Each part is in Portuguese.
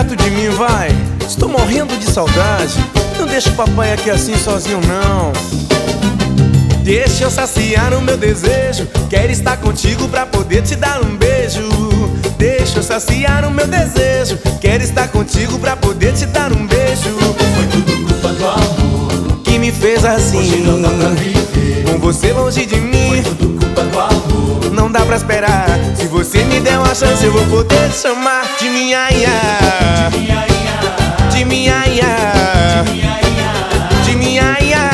perto de mim, vai. Estou morrendo de saudade. Não deixa o papai aqui assim sozinho, não. Deixa eu saciar o meu desejo. Quero estar contigo pra poder te dar um beijo. Deixa eu saciar o meu desejo. Quero estar contigo pra poder te dar um beijo. Foi tudo culpa do amor que me fez assim. Hoje não dá pra viver com você longe de mim. Foi tudo culpa do amor Não dá pra esperar. Se você me der uma chance, eu vou poder te chamar de minha ia. De minha ia, De minha ia. de minha ia, De minha ia.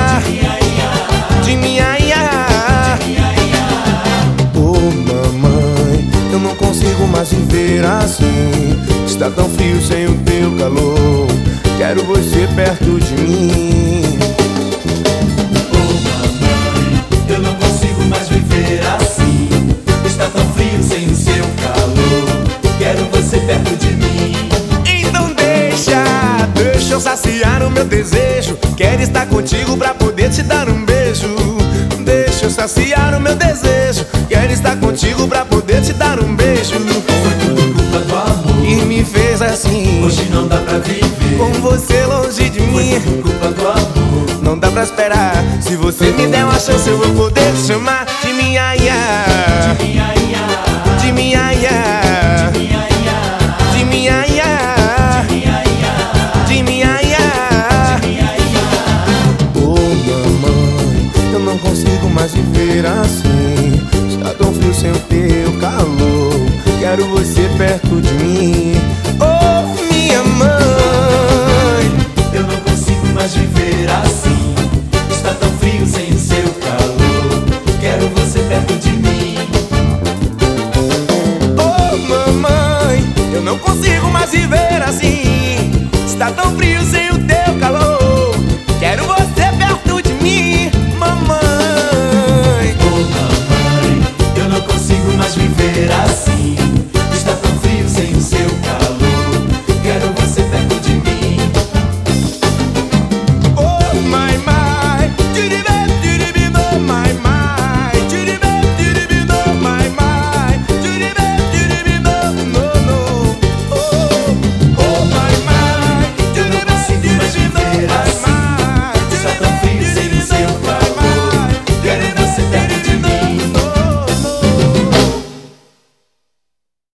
De minha ia. Oh mamãe, eu não consigo mais viver assim. Está tão frio sem o teu calor. Quero você perto de mim. Oh mamãe, eu não consigo mais viver assim. Está tão frio sem o seu calor. Quero você perto de mim. Então deixa eu saciar o meu desejo. Quero estar contigo pra poder te dar um beijo. Deixa eu saciar o meu desejo. Quero estar contigo pra poder te dar um beijo. Foi tudo culpa do amor Que me fez assim. Hoje não dá pra viver Com você longe de Foi mim. tudo culpa do amor Não dá pra esperar. Se você me der uma chance, eu vou poder te chamar de minha ia. De minha